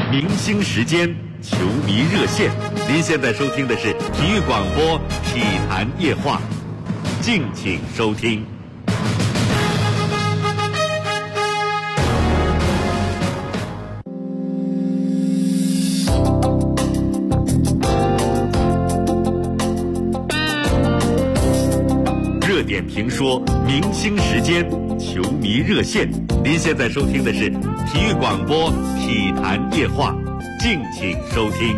明星时间，球迷热线。您现在收听的是体育广播体坛夜话，敬请收听。热点评说，明星时间，球迷热线。您现在收听的是体育广播体坛夜话，敬请收听。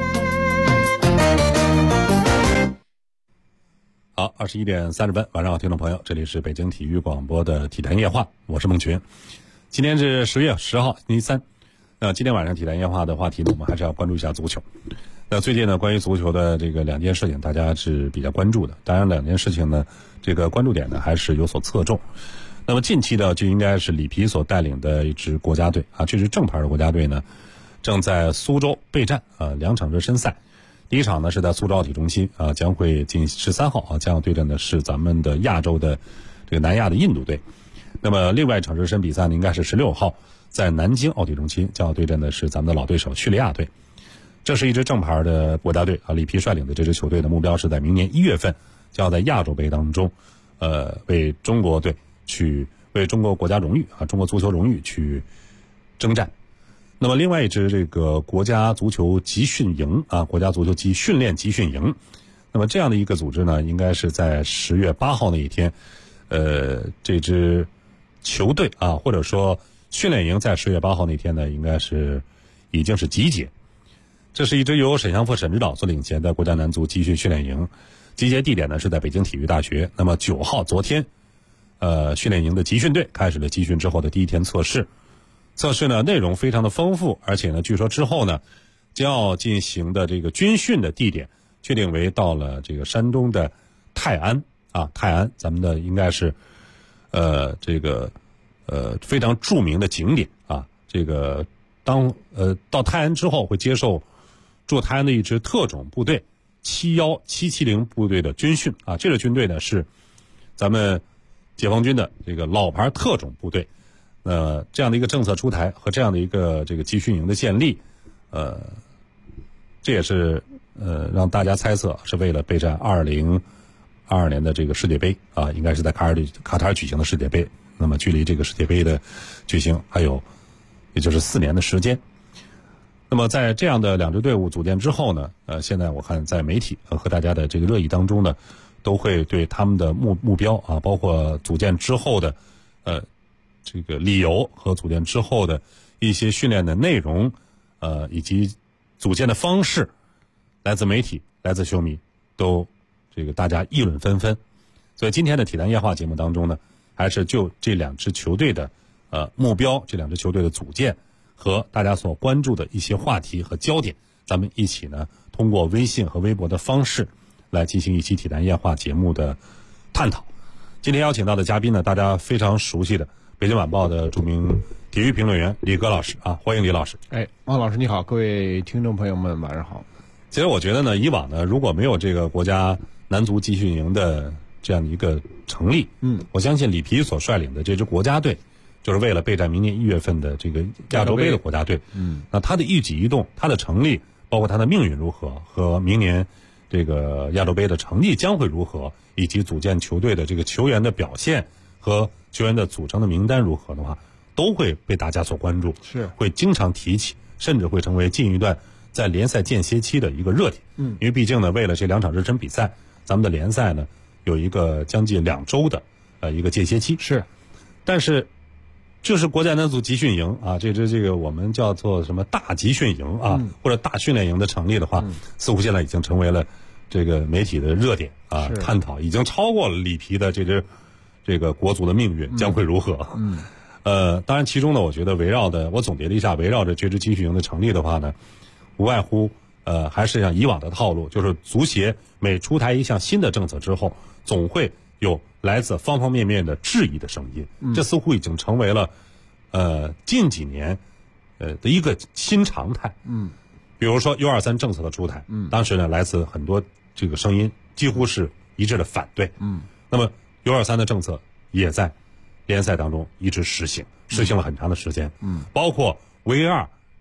好，21点30分，晚上好，听众朋友，这里是北京体育广播的体坛夜话，我是孟群。今天是10月10号，星期三。今天晚上体坛夜话的话题呢，我们还是要关注一下足球。最近呢，关于足球的这个两件事情，大家是比较关注的。当然，两件事情呢，这个关注点呢还是有所侧重。那么近期呢，就应该是里皮所带领的一支国家队啊，这支正牌的国家队呢，正在苏州备战2场热身赛。第一场呢是在苏州奥体中心将会进13号将要对阵的是咱们的亚洲的这个南亚的印度队。那么另外一场热身比赛呢，应该是16号在南京奥体中心将要对阵的是咱们的老对手叙利亚队。这是一支正牌的国家队里皮率领的这支球队的目标是在明年1月份就要在亚洲杯当中为中国队去为中国国家荣誉中国足球荣誉去征战。那么另外一支这个国家足球集训营国家足球训练集训营，那么这样的一个组织呢，应该是在10月8号那一天这支球队或者说训练营在10月8号那天呢，应该是已经是集结。这是一支由沈祥福沈指导所领衔的国家男足集训训练营，集结地点呢是在北京体育大学。那么9号昨天训练营的集训队开始了集训之后的第一天测试。测试呢内容非常的丰富，而且呢据说之后呢将要进行的这个军训的地点确定为到了这个山东的泰安泰安咱们的应该是这个非常著名的景点这个到泰安之后会接受驻泰安的一支特种部队71770部队的军训这支军队呢是咱们解放军的这个老牌特种部队。这样的一个政策出台和这样的一个这个集训营的建立这也是让大家猜测是为了备战2022年的这个世界杯应该是在卡塔尔举行的世界杯。那么距离这个世界杯的举行还有也就是4年的时间。那么在这样的两支队伍组建之后呢现在我看在媒体和大家的这个热议当中呢，都会对他们的目标包括组建之后的这个理由和组建之后的一些训练的内容以及组建的方式，来自媒体来自球迷都这个大家议论纷纷。所以今天的体坛夜话节目当中呢，还是就这两支球队的目标，这两支球队的组建和大家所关注的一些话题和焦点，咱们一起呢通过微信和微博的方式来进行一期体坛夜话节目的探讨。今天邀请到的嘉宾呢，大家非常熟悉的北京晚报的著名体育评论员李戈老师欢迎李老师。 王老师你好，各位听众朋友们晚上好。 其实我觉得呢，以往呢如果没有这个国家男足集训营的这样的一个成立我相信里皮所率领的这支国家队就是为了备战明年1月份的这个亚洲杯的国家队那他的一举一动，他的成立，包括他的命运如何，和明年这个亚洲杯的成绩将会如何，以及组建球队的这个球员的表现和球员的组成的名单如何的话，都会被大家所关注， 是会经常提起，甚至会成为近一段在联赛间歇期的一个热点因为毕竟呢，为了这2场热身比赛，咱们的联赛呢有一个将近2周的一个间歇期是， 但是就是国家男足集训营这个我们叫做什么大集训营或者大训练营的成立的话似乎现在已经成为了这个媒体的热点探讨，已经超过了里皮的这个国足的命运将会如何当然其中呢，我觉得我总结了一下，围绕着这支集训营的成立的话呢，无外乎还是像以往的套路，就是足协每出台一项新的政策之后，总会有来自方方面面的质疑的声音这似乎已经成为了近几年的一个新常态比如说 U23 政策的出台当时呢来自很多这个声音几乎是一致的反对那么 U23 的政策也在联赛当中一直实行了很长的时间包括 V2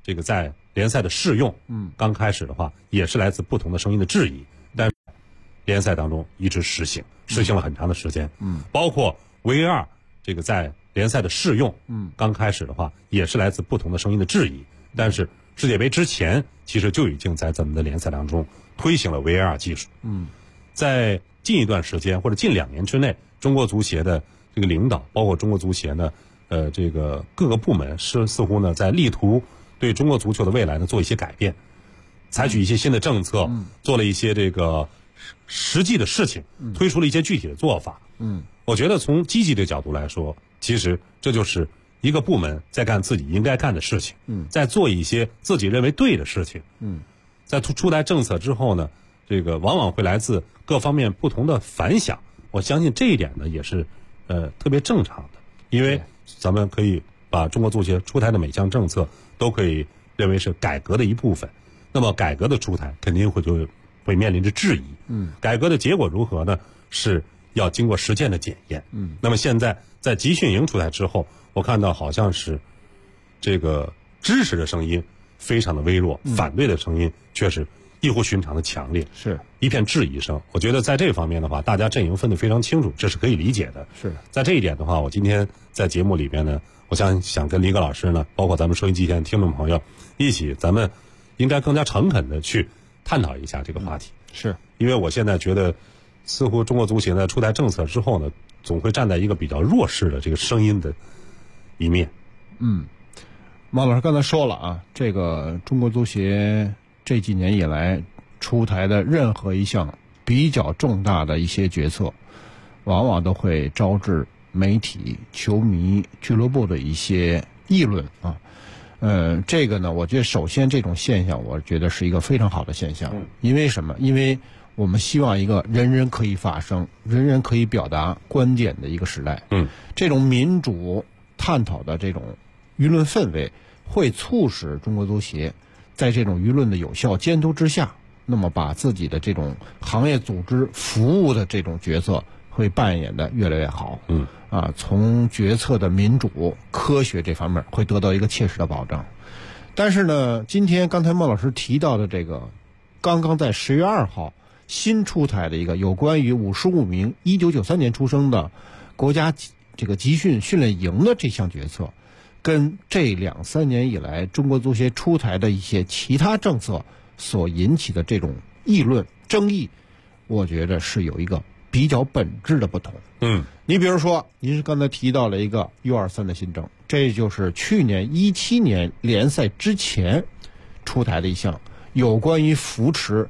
这个在联赛的适用，刚开始的话也是来自不同的声音的质疑，但是联赛当中一直实行了很长的时间，包括 VAR 这个在联赛的适用，刚开始的话也是来自不同的声音的质疑，但是世界杯之前其实就已经在咱们的联赛当中推行了 VAR 技术，在近一段时间或者近2年之内，中国足协的这个领导，包括中国足协呢，这个各个部门似乎呢在力图对中国足球的未来呢做一些改变，采取一些新的政策，做了一些这个实际的事情，推出了一些具体的做法。我觉得从积极的角度来说，其实这就是一个部门在干自己应该干的事情，在做一些自己认为对的事情。在出台政策之后呢，这个往往会来自各方面不同的反响。我相信这一点呢也是特别正常的，因为咱们可以把中国足协出台的每项政策都可以认为是改革的一部分。那么改革的出台肯定会面临着质疑。改革的结果如何呢？是要经过实践的检验。那么现在在集训营出台之后，我看到好像是这个支持的声音非常的微弱，反对的声音却是异乎寻常的强烈， 是一片质疑声。我觉得在这方面的话，大家阵营分得非常清楚，这是可以理解的。 是在这一点的话，我今天在节目里边呢，我想跟李葛老师呢，包括咱们收音机前的听众朋友一起，咱们应该更加诚恳的去探讨一下这个话题。 是因为我现在觉得，似乎中国足协呢出台政策之后呢，总会站在一个比较弱势的这个声音的一面。 马老师刚才说了啊，这个中国足协这几年以来出台的任何一项比较重大的一些决策，往往都会招致媒体、球迷、俱乐部的一些议论啊。这个呢，我觉得首先这种现象，我觉得是一个非常好的现象。因为什么？因为我们希望一个人人可以发声、人人可以表达观点的一个时代。这种民主探讨的这种舆论氛围，会促使中国足协在这种舆论的有效监督之下，那么把自己的这种行业组织服务的这种角色会扮演的越来越好。从决策的民主、科学这方面会得到一个切实的保障。但是呢，刚才孟老师提到的这个，刚刚在10月2号新出台的一个有关于55名1993年出生的国家这个集训训练营的这项决策，跟这2-3年以来中国足协出台的一些其他政策所引起的这种议论争议，我觉得是有一个比较本质的不同。你比如说，您是刚才提到了一个 U23 的新政，这就是去年17年联赛之前出台的一项有关于扶持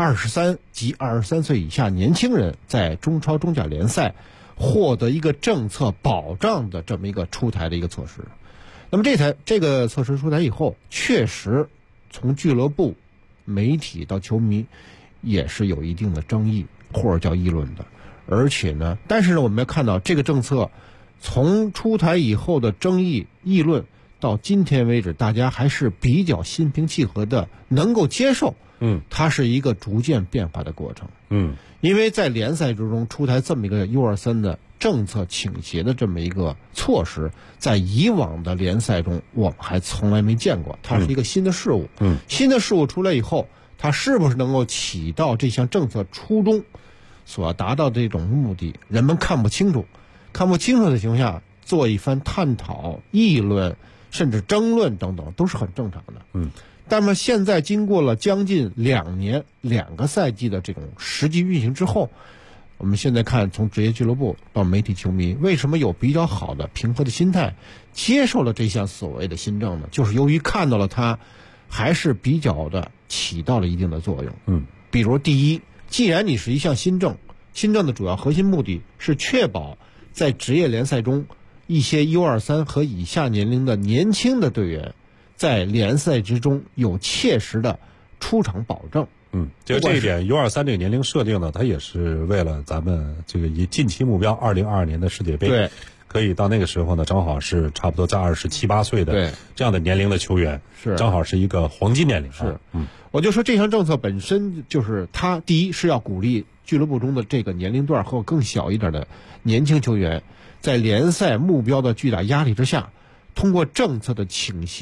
23及23岁以下年轻人在中超、中甲联赛获得一个政策保障的这么一个出台的一个措施。那么这个措施出台以后，确实从俱乐部、媒体到球迷也是有一定的争议或者叫议论的。而且呢，但是呢，我们要看到这个政策从出台以后的争议议论到今天为止，大家还是比较心平气和的能够接受。它是一个逐渐变化的过程。因为在联赛之中出台这么一个 U23 的政策倾斜的这么一个措施，在以往的联赛中我们还从来没见过，它是一个新的事物。新的事物出来以后，它是不是能够起到这项政策初衷所要达到的这种目的，人们看不清楚的情况下做一番探讨、议论甚至争论等等，都是很正常的。但是现在经过了将近2年2个赛季的这种实际运行之后，我们现在看，从职业俱乐部到媒体、球迷，为什么有比较好的平和的心态接受了这项所谓的新政呢？就是由于看到了它还是比较的起到了一定的作用。比如第一，既然你是一项新政的主要核心目的是确保在职业联赛中一些 U23 和以下年龄的年轻的队员在联赛之中有切实的出场保证。 就这一点 U23 这个年龄设定呢，它也是为了咱们这个以近期目标2022年的世界杯， 对， 可以到那个时候呢，正好是差不多在27、28岁的这样的年龄的球员， 是正好是一个黄金年龄。 我就说这项政策本身就是它第一是要鼓励俱乐部中的这个年龄段和更小一点的年轻球员，在联赛目标的巨大压力之下，通过政策的倾斜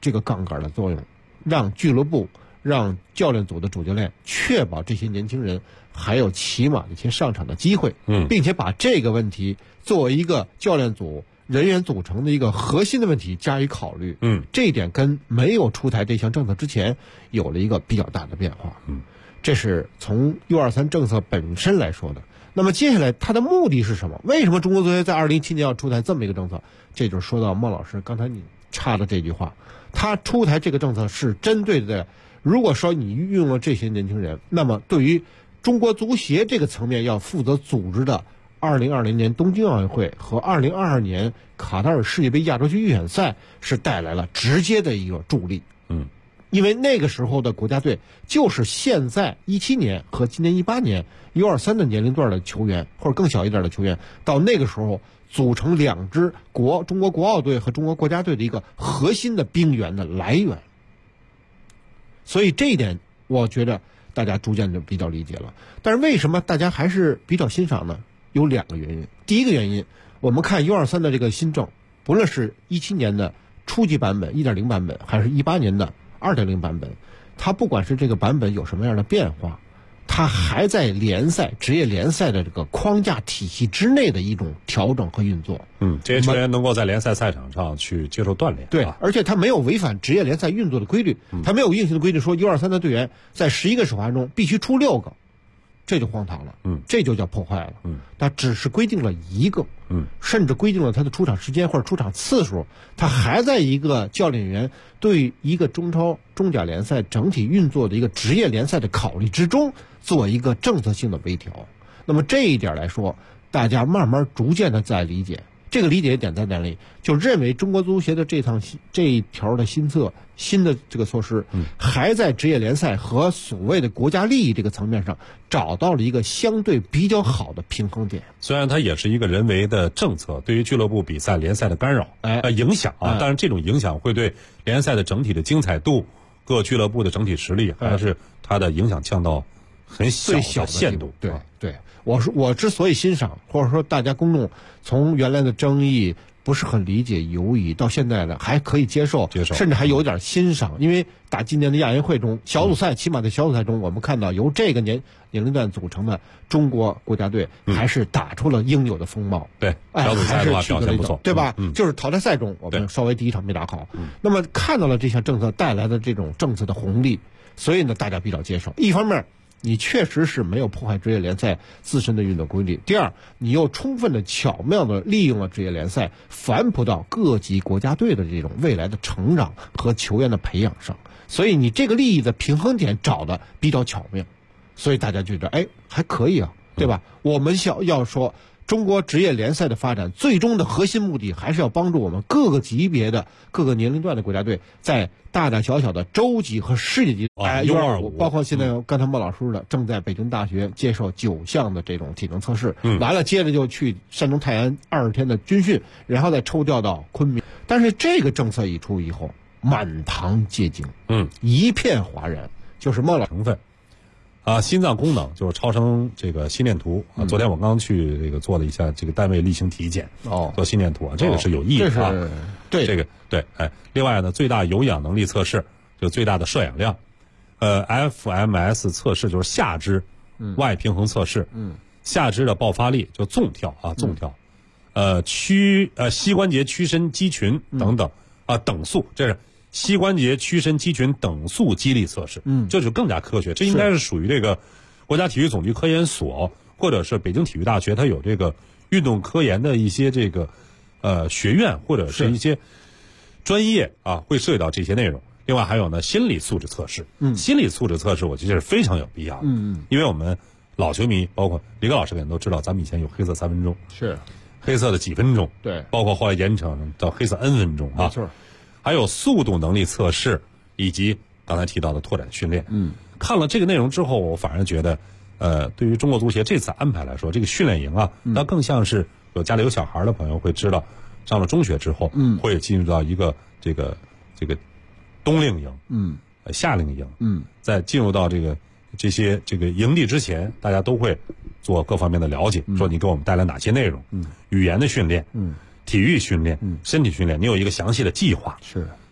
这个杠杆的作用，让俱乐部、让教练组的主教练确保这些年轻人还有起码的一些上场的机会，并且把这个问题作为一个教练组人员组成的一个核心的问题加以考虑。这一点跟没有出台这项政策之前有了一个比较大的变化。这是从 U23 政策本身来说的。那么接下来它的目的是什么？为什么中国足协在2017年要出台这么一个政策？这就是说到孟老师刚才你插的这句话，他出台这个政策是针对的，如果说你运用了这些年轻人，那么对于中国足协这个层面要负责组织的2020年东京奥运会和2022年卡塔尔世界杯亚洲区预选赛是带来了直接的一个助力。因为那个时候的国家队就是现在17年和今年18年 U23 的年龄段的球员，或者更小一点的球员，到那个时候组成两支中国国奥队和中国国家队的一个核心的兵源的来源。所以这一点我觉得大家逐渐就比较理解了。但是为什么大家还是比较欣赏呢？有2个原因。第一个原因，我们看 U23 的这个新政，不论是17年的初级版本 1.0 版本，还是18年的2.0 版本，它不管是这个版本有什么样的变化，它还在职业联赛的这个框架体系之内的一种调整和运作。 这些球员能够在联赛赛场上去接受锻炼。 对，而且它没有违反职业联赛运作的规律，它没有硬性的规定说 U23 的队员在11个首发中必须出6个，这就荒唐了。这就叫破坏了。它只是规定了1个，甚至规定了他的出场时间或者出场次数，他还在一个教练员对一个中超、中甲联赛整体运作的一个职业联赛的考虑之中，做一个政策性的微调。那么这一点来说，大家慢慢逐渐的在理解。这个理解点在哪里？就认为中国足协的这一条的新的这个措施，还在职业联赛和所谓的国家利益这个层面上找到了一个相对比较好的平衡点。 虽然它也是一个人为的政策，对于俱乐部比赛联赛的干扰、影响啊，但是这种影响会对联赛的整体的精彩度、各俱乐部的整体实力，还是它的影响降到很小的限度。 对，我之所以欣赏，或者说大家公众从原来的争议不是很理解、犹疑，到现在呢还可以接受，甚至还有点欣赏。因为打今年的亚运会中，小组赛起码在小组赛中，我们看到由这个年龄段组成的中国国家队还是打出了应有的风貌。 对，小组赛的话表现不错， 对吧？就是淘汰赛中我们稍微第一场没打好，那么看到了这项政策带来的这种政策的红利，所以呢大家比较接受。一方面，你确实是没有破坏职业联赛自身的运作规律。第二，你又充分的巧妙的利用了职业联赛，反哺到各级国家队的这种未来的成长和球员的培养上。所以你这个利益的平衡点找的比较巧妙，所以大家觉得还可以啊，对吧？我们要说中国职业联赛的发展最终的核心目的还是要帮助我们各个级别的各个年龄段的国家队在大大小小的洲级和世界级U25，包括现在刚才孟老师说的正在北京大学接受9项的这种体能测试，完了接着就去山东泰安20天的军训，然后再抽调到昆明。但是这个政策一出以后，满堂皆惊，一片哗然，就是孟老师成分。心脏功能就是超声这个心电图啊。昨天我刚去这个做了一下这个单位例行体检，做心电图啊，这个是有意义的啊。 对， 这个对，另外呢，最大有氧能力测试，就最大的摄氧量，FMS 测试就是下肢外平衡测试，下肢的爆发力就纵跳啊，纵跳，膝关节屈伸肌群等等等速，这是膝关节屈伸肌群等速肌力测试，这就更加科学。这应该是属于这个国家体育总局科研所或者是北京体育大学，它有这个运动科研的一些这个学院或者是一些专业会涉及到这些内容。另外还有呢，心理素质测试，心理素质测试我觉得是非常有必要的，因为我们老球迷，包括李哥老师可能都知道，咱们以前有黑色3分钟， 是黑色的几分钟， 对， 包括后来延长到黑色 N 分钟啊， 没错。 还有速度能力测试，以及刚才提到的拓展训练。看了这个内容之后，我反而觉得，对于中国足协这次安排来说，这个训练营那更像是有家里有小孩的朋友会知道，上了中学之后，会进入到一个这个冬令营，夏令营，在进入到这些营地之前，大家都会做各方面的了解，说你给我们带来哪些内容，语言的训练，体育训练，身体训练，你有一个详细的计划。 是，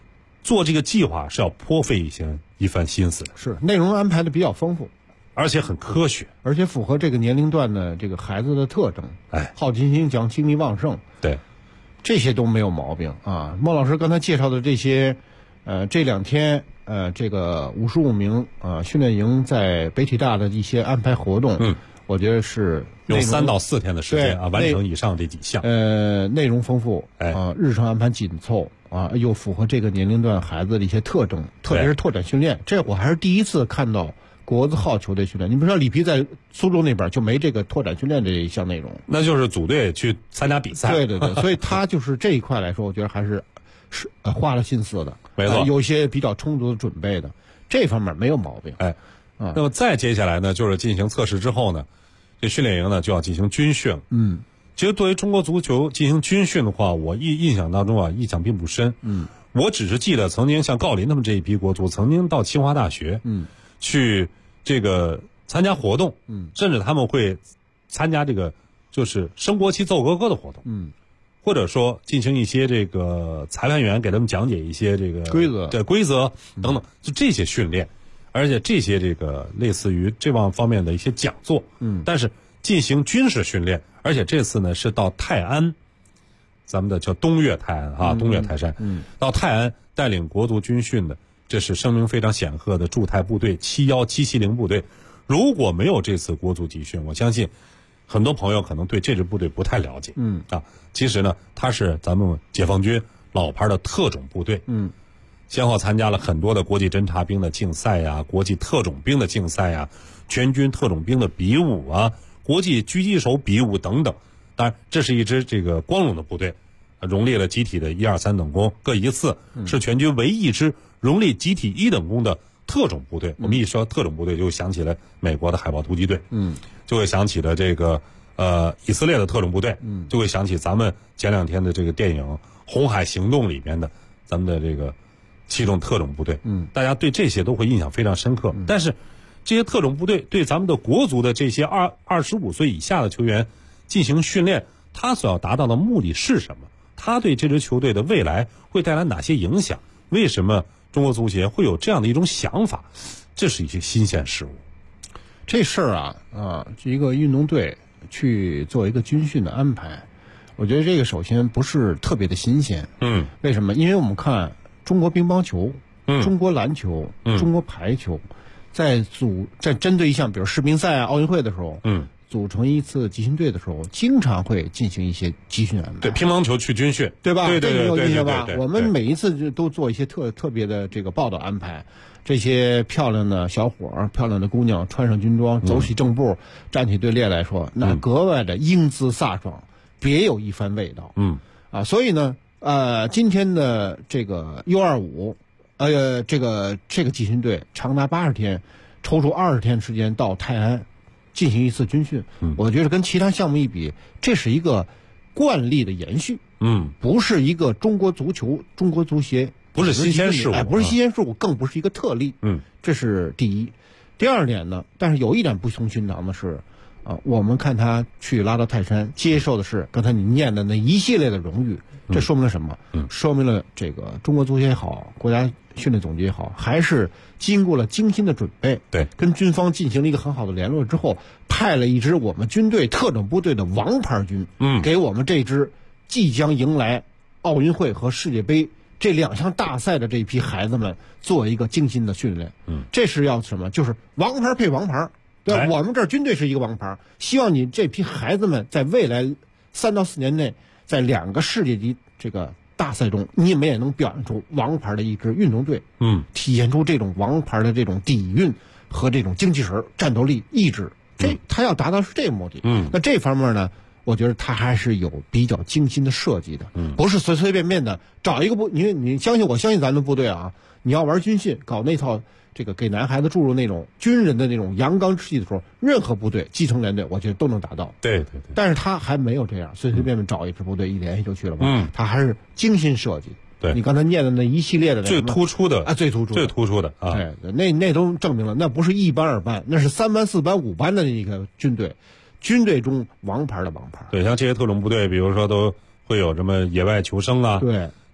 做这个计划是要颇费一番心思的， 是内容安排的比较丰富， 而且很科学， 而且符合这个年龄段的这个孩子的特征。好奇心强，精力旺盛， 对， 这些都没有毛病啊。孟老师刚才介绍的这些，这2天这个55名训练营在北体大的一些安排活动，我觉得是用3到4天的时间完成以上这几项。 内容丰富，日程安排紧凑又符合这个年龄段孩子的一些特征，特别是拓展训练。这我还是第一次看到国字号球队训练。你比如说里皮在苏州那边就没这个拓展训练这一项内容， 那就是组队去参加比赛。 对，所以他就是这一块来说，我觉得还是花了心思的， 没错， 有些比较充足的准备的，这方面没有毛病。 那么再接下来呢，就是进行测试之后呢，这训练营呢就要进行军训了。其实对于中国足球进行军训的话，我印象当中印象并不深。我只是记得曾经像郜林他们这一批国足曾经到清华大学，去这个参加活动，甚至他们会参加这个就是升国旗奏国歌的活动，或者说进行一些这个裁判员给他们讲解一些这个规则等等，就这些训练，而且这些这个类似于这方面的一些讲座，但是进行军事训练，而且这次呢是到泰安，咱们的叫东岳泰安东岳泰山，到泰安带领国足军训的，这是声名非常显赫的驻泰部队71770部队。如果没有这次国足集训，我相信很多朋友可能对这支部队不太了解。其实呢，它是咱们解放军老牌的特种部队。先后参加了很多的国际侦察兵的竞赛呀，国际特种兵的竞赛呀，全军特种兵的比武啊，国际狙击手比武等等。当然，这是一支这个光荣的部队，荣列了集体的1、2、3等功各一次，是全军唯一一支荣列集体1等功的特种部队。我们一说特种部队，就想起了美国的海豹突击队，就会想起了这个以色列的特种部队，就会想起咱们前2天的这个电影《红海行动》里面的咱们的这个7种特种部队，大家对这些都会印象非常深刻。但是这些特种部队对咱们的国足的这些25岁以下的球员进行训练，他所要达到的目的是什么？他对这支球队的未来会带来哪些影响？为什么中国足协会有这样的一种想法？这是一些新鲜事物。 这事儿一个运动队去做一个军训的安排，我觉得这个首先不是特别的新鲜。为什么？因为我们看中国乒乓球、中国篮球、中国排球，在针对一项比如世乒赛奥运会的时候，组成一次集训队的时候，经常会进行一些集训安排。 对，乒乓球去军训， 对吧？ 对， 有印象吧？我们每一次都做一些特别的这个报道安排。这些漂亮的小伙、漂亮的姑娘穿上军装，走起正步，站起队列来说，那格外的英姿飒爽，别有一番味道。所以呢，今天的这个 U25，这个集训队长达80天，抽出20天时间到泰安进行一次军训。我觉得跟其他项目一比，这是一个惯例的延续。不是一个中国足球、中国足协。 不是新鲜事物， 不是新鲜事物，更不是一个特例。这是第一。第二点呢，但是有一点不同寻常的是，我们看他去拉到泰山，接受的是刚才你念的那一系列的荣誉，这说明了什么？说明了这个中国足协也好，国家训练总局也好，还是经过了精心的准备， 对， 跟军方进行了一个很好的联络之后，派了一支我们军队特种部队的王牌军，给我们这支即将迎来奥运会和世界杯这2项大赛的这批孩子们做一个精心的训练。这是要什么？就是王牌配王牌，对吧？我们这儿军队是一个王牌，希望你这批孩子们在未来3到4年内，在2个世界级这个大赛中，你们也能表现出王牌的一支运动队，体现出这种王牌的这种底蕴和这种精气神、战斗力、意志。他要达到是这个目的。那这方面呢？我觉得他还是有比较精心的设计的，不是随随便便的找一个你相信我相信咱们部队啊，你要玩军训搞那套这个给男孩子注入那种军人的那种阳刚之气的时候，任何部队基层连队我觉得都能达到。 对。 但是他还没有这样随随便便找一支部队一联系就去了吧？他还是精心设计。 对， 你刚才念的那一系列的最突出的最突出的啊， 那都证明了那不是1班2班，那是3班4班5班的一个军队。军队中王牌的王牌。 对，像这些特种部队，比如说都会有什么野外求生啊， 对，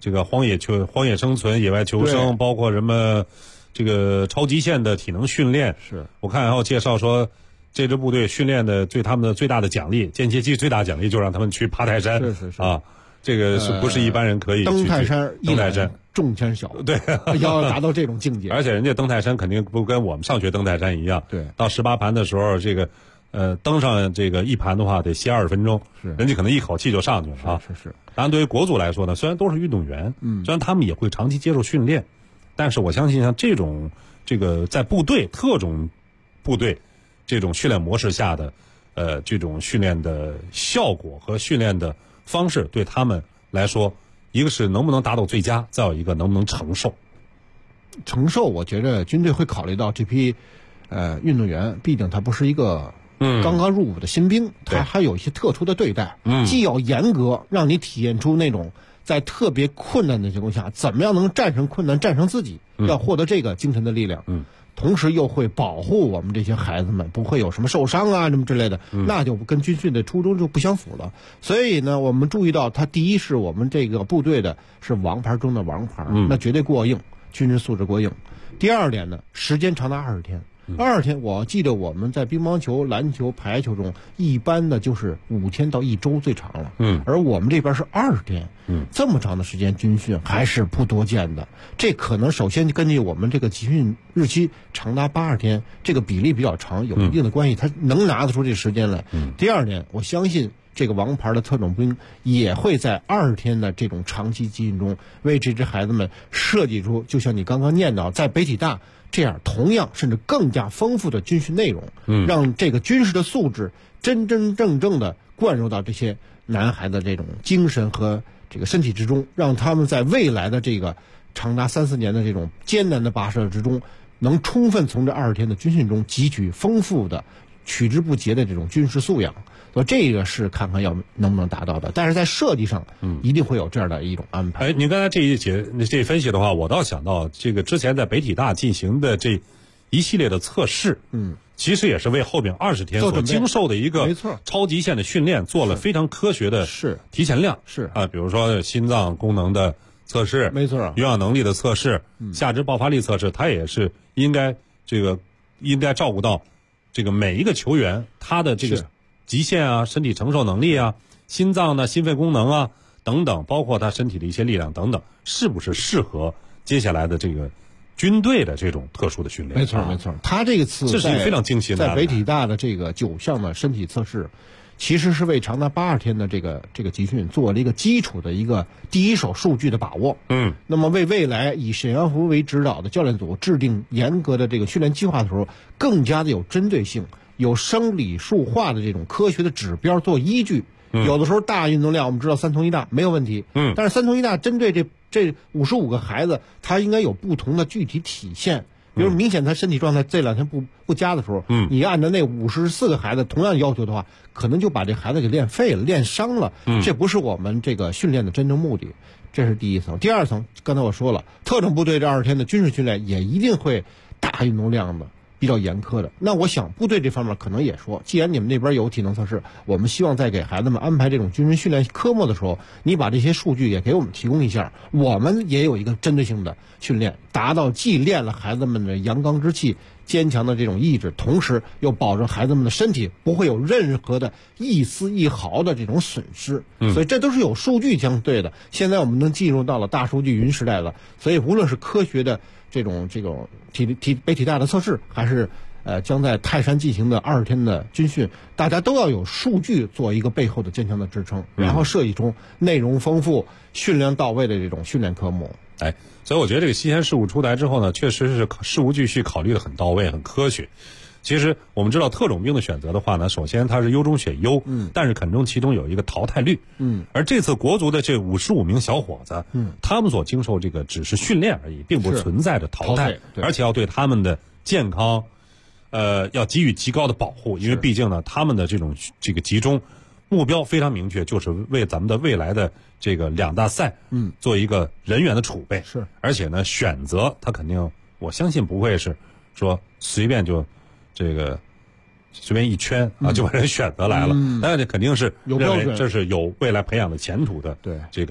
这个荒野生存、野外求生，包括什么这个超极限的体能训练。 是我看还有介绍说，这支部队训练的他们的最大的奖励，间歇期最大奖励就让他们去爬泰山。 是啊，这个是不是一般人可以去登泰山？ 登泰山众千小， 对， 要达到这种境界。 而且人家登泰山肯定不跟我们上学登泰山一样。 对， 到18盘的时候，这个登上这个一盘的话得歇20分钟， 是人家可能一口气就上去了啊。 是。 当然，对于国足来说呢，虽然都是运动员，虽然他们也会长期接受训练，但是我相信像这种在特种部队这种训练模式下的这种训练的效果和训练的方式，对他们来说，一个是能不能达到最佳，再有一个能不能承受。 承受，我觉得军队会考虑到这批运动员，毕竟他不是一个刚刚入伍的新兵，他还有一些特殊的对待，既要严格，让你体验出那种在特别困难的情况下，怎么样能战胜困难，战胜自己，要获得这个精神的力量。同时又会保护我们这些孩子们不会有什么受伤啊什么之类的，那就跟军训的初衷就不相符了。所以呢，我们注意到，他第一是我们这个部队的是王牌中的王牌，那绝对过硬，军事素质过硬。第二点呢，时间长达20天。20天，我记得我们在乒乓球、篮球、排球中，一般的就是5天到1周最长了。而我们这边是20天。这么长的时间军训还是不多见的。这可能首先根据我们这个集训日期长达80天，这个比例比较长，有一定的关系，他能拿得出这时间来。第二点，我相信这个王牌的特种兵也会在20天的这种长期集训中，为这支孩子们设计出，就像你刚刚念叨，在北体大这样同样甚至更加丰富的军训内容，让这个军事的素质真真正正的灌入到这些男孩的这种精神和这个身体之中，让他们在未来的这个长达3、4年的这种艰难的跋涉之中，能充分从这20天的军训中汲取丰富的、取之不竭的这种军事素养。所以这个是看看能不能达到的，但是在设计上，一定会有这样的一种安排。 您刚才这分析的话，我倒想到这个之前在北体大进行的这一系列的测试，其实也是为后边20天所经受的一个超极限的训练做了非常科学的提前量。比如说心脏功能的测试， 没错， 有氧能力的测试，下肢爆发力测试，它也是应该照顾到这个每一个球员他的这个极限啊，身体承受能力啊，心脏的心肺功能啊等等，包括他身体的一些力量等等，是不是适合接下来的这个军队的这种特殊的训练？ 没错，他这个次这是一个非常精心的在北体大的这个9项的身体测试，其实是为长达80天的这个集训做了一个基础的一个第一手数据的把握。那么为未来以沈阳福为指导的教练组制定严格的这个训练计划的时候，更加的有针对性，有生理数化的这种科学的指标做依据。有的时候大运动量我们知道3同1大没有问题，但是3同1大针对这55个孩子，他应该有不同的具体体现。比如明显他身体状态这2天不佳的时候，你按照那54个孩子同样要求的话，可能就把这孩子给练废了、练伤了。这不是我们这个训练的真正目的。这是第一层。第二层，刚才我说了，特种部队这20天的军事训练也一定会大运动量的，比较严苛的。那我想部队这方面可能也说，既然你们那边有体能测试，我们希望在给孩子们安排这种军事训练科目的时候，你把这些数据也给我们提供一下，我们也有一个针对性的训练，达到既练了孩子们的阳刚之气、坚强的这种意志，同时又保证孩子们的身体不会有任何的一丝一毫的这种损失。所以这都是有数据相对的。现在我们能进入到了大数据云时代了，所以无论是科学的这种北体大的测试，还是将在泰山进行的20天的军训，大家都要有数据做一个背后的坚强的支撑，然后设计出内容丰富、训练到位的这种训练科目。 所以我觉得这个西安事务出台之后呢，确实是事无巨细考虑的很到位、很科学。其实我们知道特种兵的选择的话呢，首先它是优中选优，但是肯定其中有一个淘汰率，而这次国足的这55名小伙子，他们所经受这个只是训练而已，并不存在着淘汰，而且要对他们的健康，要给予极高的保护，因为毕竟呢，他们的这个集中目标非常明确，就是为咱们的未来的这个2大赛，做一个人员的储备，而且呢，选择他肯定，我相信不会是说随便就。随便一圈啊，就把人选择来了。但是肯定是有标准， 这是有未来培养的前途的。 对， 这个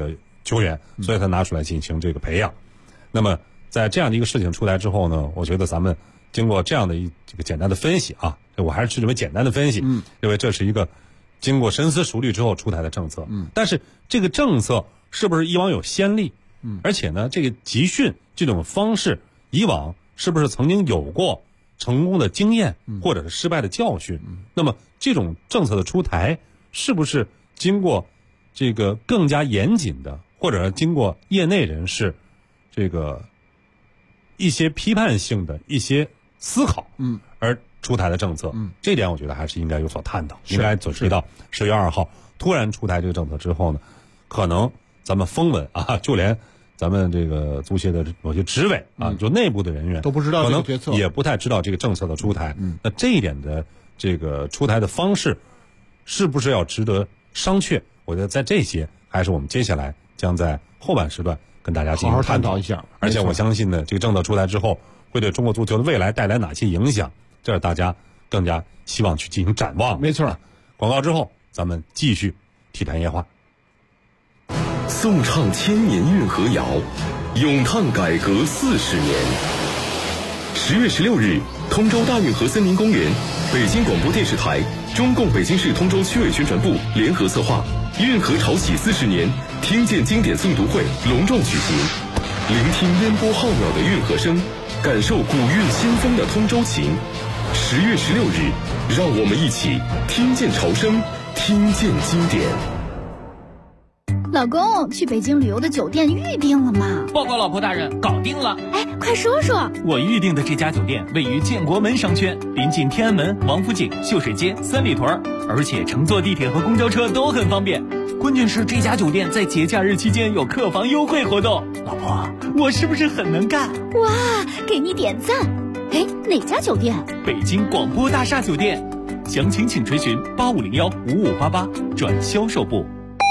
球员，所以他拿出来进行这个培养。那么在这样的一个事情出来之后呢，我觉得咱们经过这样的这个简单的分析啊，我还是认为简单的分析，认为这是一个经过深思熟虑之后出台的政策。但是这个政策是不是以往有先例？而且呢，这个集训这种方式以往是不是曾经有过成功的经验，或者是失败的教训？那么这种政策的出台，是不是经过这个更加严谨的，或者是经过业内人士这个一些批判性的一些思考，而出台的政策？这点我觉得还是应该有所探讨。应该准备到10月2号突然出台这个政策之后呢，可能咱们风闻啊，就连咱们这个足协的某些执委啊，就内部的人员都不知道这个决策， 可能也不太知道这个政策的出台。那这一点的这个出台的方式，是不是要值得商榷？我觉得在这些还是我们接下来将在后半时段跟大家进行探讨一下。 而且我相信呢，这个政策出台之后，会对中国足球的未来带来哪些影响，这是大家更加希望去进行展望。 没错。 广告之后，咱们继续体坛夜话。 颂唱千年运河谣，咏叹改革40年。10月16日，通州大运河森林公园，北京广播电视台、中共北京市通州区委宣传部联合策划运河潮起40年听见经典诵读会隆重举行，聆听烟波浩渺的运河声，感受古韵新风的通州情。10月16日，让我们一起听见潮声，听见经典。 老公，去北京旅游的酒店预定了吗？ 报告老婆大人，搞定了。 哎，快说说。 我预定的这家酒店位于建国门商圈，临近天安门、王府井、秀水街、三里屯，而且乘坐地铁和公交车都很方便。关键是这家酒店在节假日期间有客房优惠活动。老婆，我是不是很能干？ 哇，给你点赞。哎，哪家酒店？ 北京广播大厦酒店。详情请垂询8501-5588转销售部。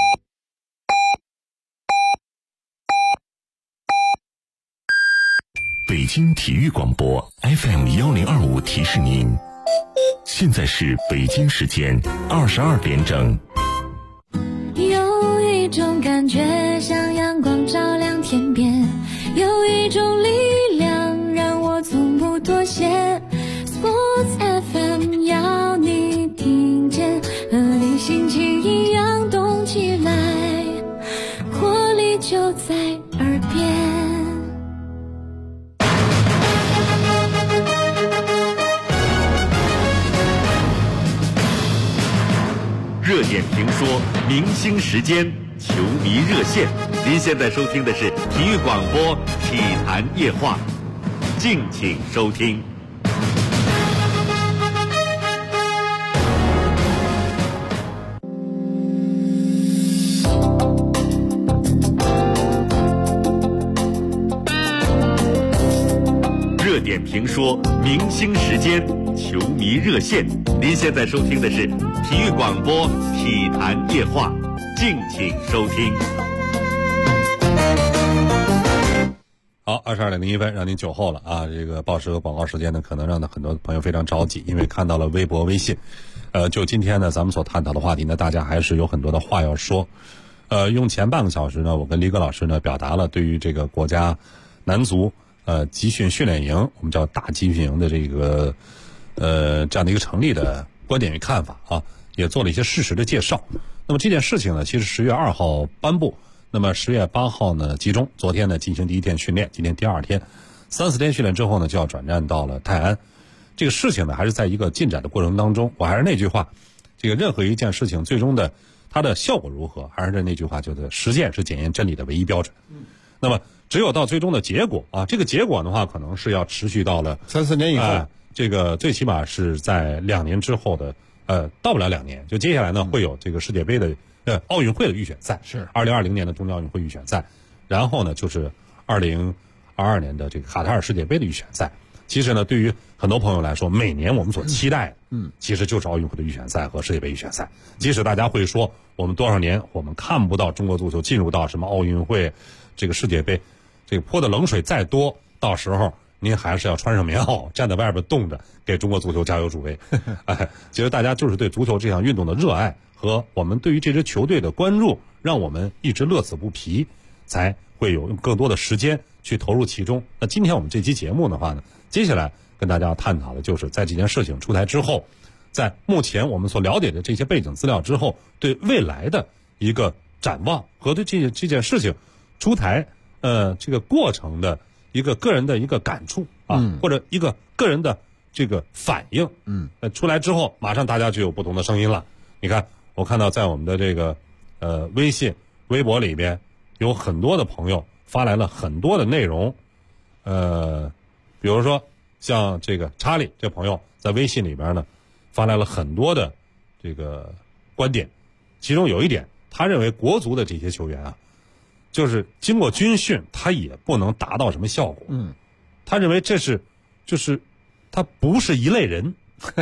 北京体育广播 FM1025提示您，现在是北京时间22点整。 有一种感觉像阳光照亮天边，有一种力量让我从不妥协。Sports FM 要你听见，和你心情一样动起来，活力就在耳边。 热点评说，明星时间，球迷热线。您现在收听的是体育广播体坛夜话，敬请收听。热点评说，明星时间，球迷热线。您现在收听的是体育广播体坛夜话，敬请收听。 好，22:01，让您酒后了啊！这个报时和广告时间呢，可能让很多朋友非常着急，因为看到了微博、微信。就今天呢，咱们所探讨的话题呢，大家还是有很多的话要说。用前半个小时呢，我跟黎哥老师呢，表达了对于这个国家男足集训训练营，我们叫大集训营的这个这样的一个成立的观点与看法啊，也做了一些事实的介绍。那么这件事情呢，其实10月2号颁布，那么10月8号呢集中，昨天呢进行第一天训练，今天第二天，3、4天训练之后呢，就要转战到了泰安。这个事情呢，还是在一个进展的过程当中。我还是那句话，这个任何一件事情最终的它的效果如何，还是那句话，就是实践是检验真理的唯一标准。那么只有到最终的结果啊，这个结果的话，可能是要持续到了 3、4年以后， 这个最起码是在2年之后的，到不了2年，就接下来呢会有这个世界杯的奥运会的预选赛， 是 2020年的东京奥运会预选赛，然后呢就是2022年的这个卡塔尔世界杯的预选赛。其实呢，对于很多朋友来说，每年我们所期待的，其实就是奥运会的预选赛和世界杯预选赛。即使大家会说，我们多少年我们看不到中国足球进入到什么奥运会、这个世界杯，这个泼的冷水再多，到时候您还是要穿上棉袄，站在外边冻着，给中国足球加油助威。其实大家就是对足球这项运动的热爱和我们对于这支球队的关注，让我们一直乐此不疲。 才会有更多的时间去投入其中。那今天我们这期节目的话呢，接下来跟大家探讨的就是在这件事情出台之后，在目前我们所了解的这些背景资料之后，对未来的一个展望和对这件事情出台这个过程的一个个人的一个感触啊，或者一个个人的这个反应。出来之后，马上大家就有不同的声音了。你看，我看到在我们的这个微信、微博里边，有很多的朋友发来了很多的内容。比如说像这个查理这朋友在微信里边呢，发来了很多的这个观点，其中有一点，他认为国足的这些球员啊，就是经过军训，他也不能达到什么效果。他认为这是就是他不是一类人。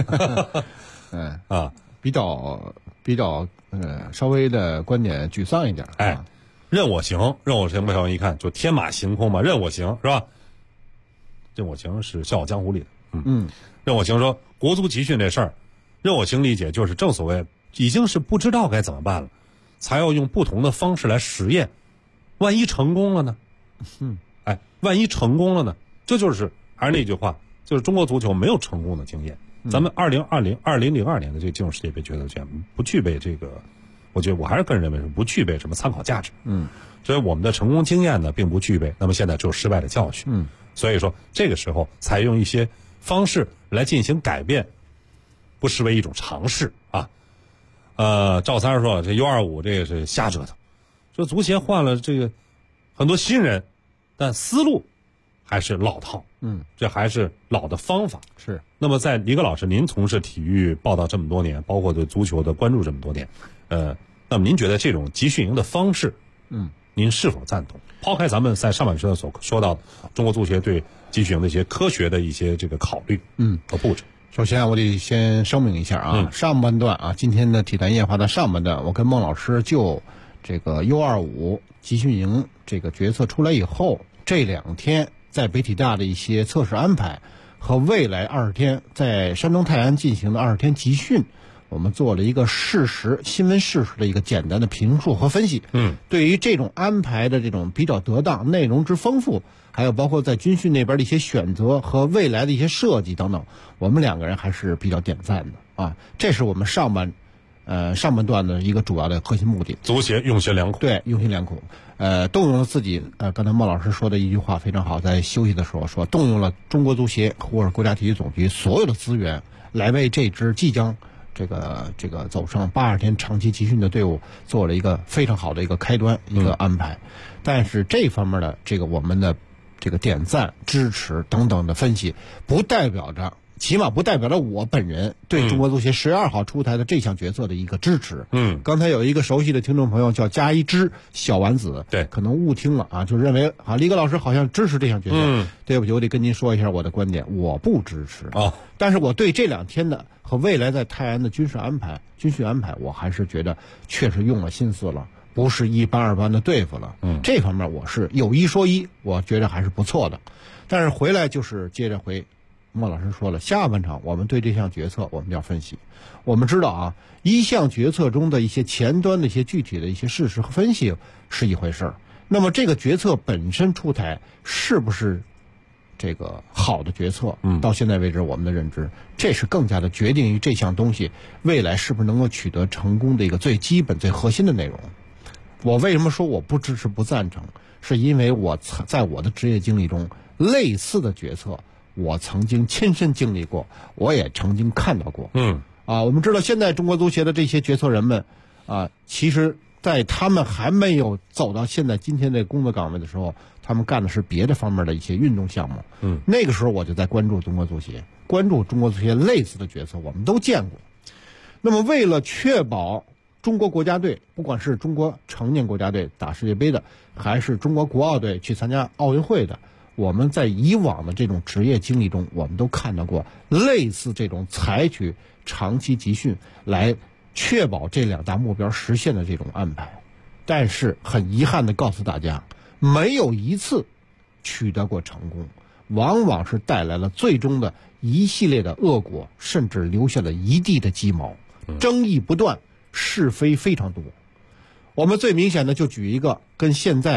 比较稍微的观点沮丧一点。 任我行，任我行，朋友一看就天马行空嘛，任我行是吧？任我行是《笑傲江湖》里的。任我行说国足集训这事儿，任我行理解就是正所谓已经是不知道该怎么办了，才要用不同的方式来实验，万一成功了呢？万一成功了呢？这就是还是那句话，就是中国足球没有成功的经验。咱们2002年的这个进入世界杯决赛圈不具备这个，我觉得我还是个人认为是不具备什么参考价值。所以我们的成功经验呢并不具备，那么现在只有失败的教训。所以说这个时候采用一些方式来进行改变，不失为一种尝试啊。赵三说这 U25 这个是瞎折腾，说足协换了这个很多新人，但思路还是老套。这还是老的方法。 是。 那么在李戈老师，您从事体育报道这么多年，包括对足球的关注这么多年，那么您觉得这种集训营的方式，您是否赞同？抛开咱们在上半时段所说到的中国足协对集训营的一些科学的一些这个考虑，和布置。 首先我得先声明一下啊，上半段啊，今天的体坛夜话的上半段，我跟孟老师就这个 U25 集训营这个决策出来以后，这2天在北体大的一些测试安排和未来20天在山东泰安进行的20天集训，我们做了一个新闻事实的一个简单的评述和分析。对于这种安排的这种比较得当、内容之丰富，还有包括在军训那边的一些选择和未来的一些设计等等，我们2个人还是比较点赞的啊。这是我们上半段的一个主要的核心目的。 足协用心良苦。 对，用心良苦。动用了自己刚才孟老师说的一句话非常好，在休息的时候说，动用了中国足协或者国家体育总局所有的资源，来为这支即将这个走上80天长期集训的队伍做了一个非常好的一个开端，一个安排。但是这方面的这个我们的这个点赞、支持等等的分析，起码不代表着我本人对中国足协10月2号出台的这项决策的一个支持。刚才有一个熟悉的听众朋友叫加一只小丸子， 对， 可能误听了啊，就认为李戈老师好像支持这项决策。对不起，我得跟您说一下我的观点，我不支持。但是我对这2天的和未来在泰安的军训安排，我还是觉得确实用了心思了，不是一般二般的对付了。这方面我是有一说一，我觉得还是不错的。但是回来就是接着回孟老师说了，下半场我们对这项决策我们要分析。我们知道啊，一项决策中的一些前端的一些具体的一些事实和分析是一回事儿，那么这个决策本身出台是不是这个好的决策，到现在为止我们的认知，这是更加的决定于这项东西未来是不是能够取得成功的一个最基本最核心的内容。我为什么说我不支持不赞成，是因为我在我的职业经历中，类似的决策我曾经亲身经历过，我也曾经看到过。我们知道现在中国足协的这些决策人们其实在他们还没有走到现在今天的工作岗位的时候，他们干的是别的方面的一些运动项目。那个时候我就在关注中国足协，关注中国足协类似的决策，我们都见过。那么为了确保中国国家队，不管是中国成年国家队打世界杯的，还是中国国奥队去参加奥运会的，我们在以往的这种职业经历中，我们都看到过类似这种采取长期集训来确保这2大目标实现的这种安排。但是很遗憾的告诉大家，没有一次取得过成功，往往是带来了最终的一系列的恶果，甚至留下了一地的鸡毛，争议不断，是非非常多。我们最明显的就举一个跟现在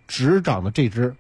执掌的这支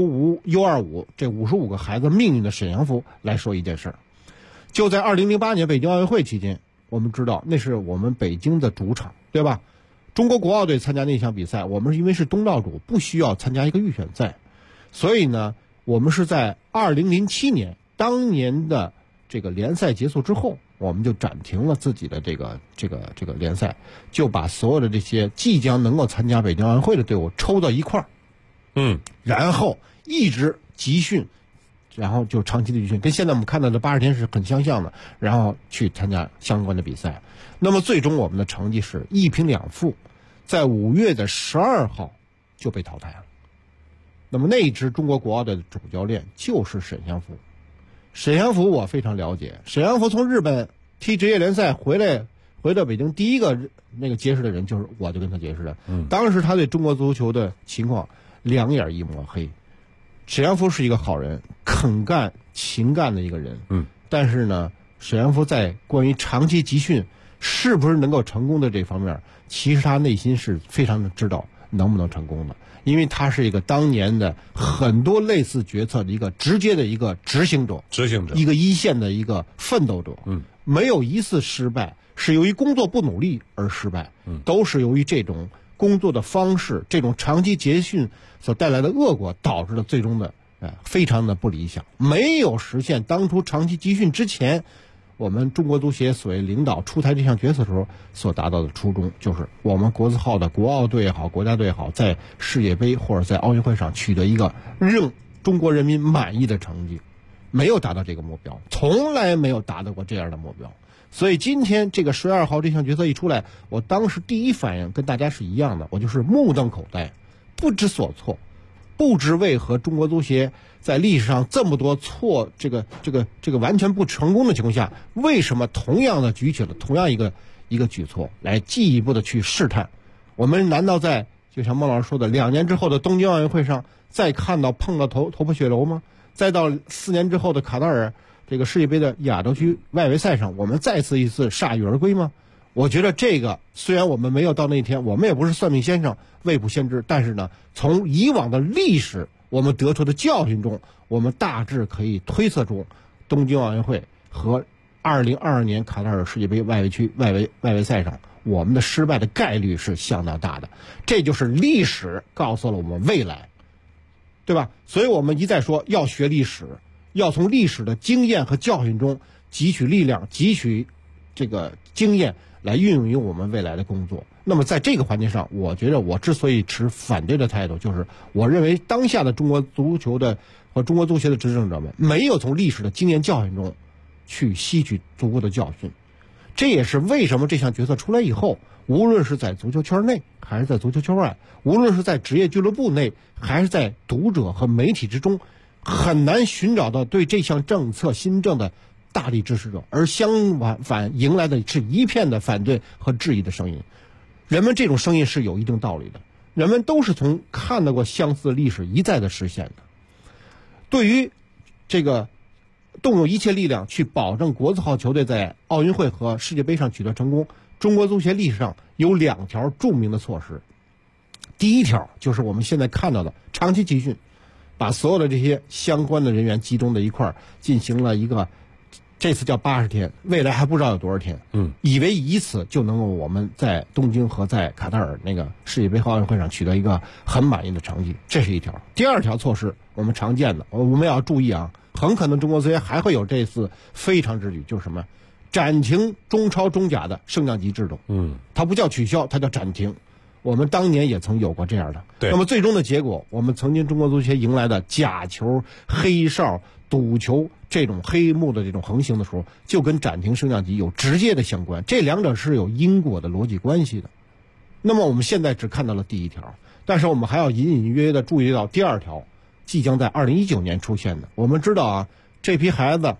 U25 这55个孩子命运的沈祥福来说一件事儿。就在2008年北京奥运会期间，我们知道那是我们北京的主场，对吧？中国国奥队参加那项比赛，我们因为是东道主，不需要参加一个预选赛，所以呢，我们是在2007年当年的这个联赛结束之后，我们就暂停了自己的这个联赛，就把所有的这些即将能够参加北京奥运会的队伍抽到一块儿，然后一直集训，然后就长期的集训，跟现在我们看到的80天是很相像的，然后去参加相关的比赛。那么最终我们的成绩是1平2负，在5月的12号就被淘汰了。那么那一支中国国奥队的主教练就是沈祥福。沈祥福我非常了解，沈祥福从日本踢职业联赛回到北京，第一个那个结识的人就是我，就跟他结识的。当时他对中国足球的情况两眼一抹黑。沈祥福是一个好人，肯干勤干的一个人。但是呢，沈祥福在关于长期集训是不是能够成功的这方面，其实他内心是非常的知道能不能成功的，因为他是一个当年的很多类似决策的一个直接的一个执行者，一个一线的一个奋斗者。没有一次失败是由于工作不努力而失败，都是由于这种工作的方式，这种长期集训所带来的恶果导致了最终的非常的不理想，没有实现当初长期集训之前我们中国足协所谓领导出台这项决策的时候所达到的初衷，就是我们国字号的国奥队也好，国家队也好，在世界杯或者在奥运会上取得一个让中国人民满意的成绩，没有达到这个目标，从来没有达到过这样的目标。所以今天这个12号这项决策一出来，我当时第一反应跟大家是一样的，我就是目瞪口呆，不知所措，不知为何中国足协在历史上这么多这个完全不成功的情况下，为什么同样的举起了同样一个举措来进一步的去试探？我们难道在就像孟老师说的2年之后的东京奥运会上再碰到头破血流吗？再到4年之后的卡塔尔这个世界杯的亚洲区外围赛上，我们再次铩羽而归吗？我觉得这个虽然我们没有到那天，我们也不是算命先生未卜先知，但是呢，从以往的历史我们得出的教训中，我们大致可以推测出东京奥运会和2022年卡塔尔世界杯外围赛上我们的失败的概率是相当大的。这就是历史告诉了我们未来，对吧？所以我们一再说要学历史，要从历史的经验和教训中汲取力量，汲取这个经验来运用于我们未来的工作。那么在这个环节上，我觉得我之所以持反对的态度，就是我认为当下的中国足球的和中国足协的执政者们没有从历史的经验教训中去吸取足够的教训。这也是为什么这项决策出来以后，无论是在足球圈内还是在足球圈外，无论是在职业俱乐部内还是在读者和媒体之中，很难寻找到对这项政策新政的大力支持者，而相反迎来的是一片的反对和质疑的声音。人们这种声音是有一定道理的，人们都是从看到过相似的历史一再的实现的。对于这个动用一切力量去保证国字号球队在奥运会和世界杯上取得成功，中国足协历史上有2条著名的措施。第一条就是我们现在看到的长期集训，把所有的这些相关的人员集中在一块儿，进行了一个这次叫80天，未来还不知道有多少天。以为以此就能够我们在东京和在卡塔尔那个世界杯和奥运会上取得一个很满意的成绩，这是一条。第二条措施我们常见的，我们要注意啊，很可能中国足协还会有这次非常之举，就是什么？暂停中超中甲的升降级制度。它不叫取消，它叫暂停。我们当年也曾有过这样的。那么最终的结果，我们曾经中国足协迎来的假球、黑哨、赌球这种黑幕的这种横行的时候，就跟暂停升降级有直接的相关，这两者是有因果的逻辑关系的。那么我们现在只看到了第一条，但是我们还要隐隐约约的注意到第二条即将在2019年出现的。我们知道啊，这批孩子